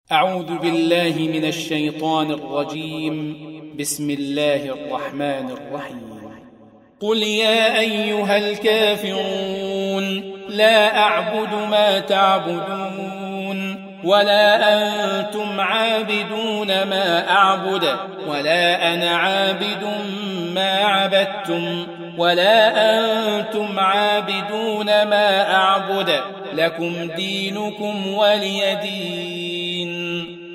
أعوذ بالله من الشيطان الرجيم. بسم الله الرحمن الرحيم. قل يا أيها الكافرون لا أعبد ما تعبدون ولا أنتم عابدون ما أعبد ولا أنا عابد ما عبدتم ولا أنتم عابدون ما أعبد لكم دينكم ولي دين.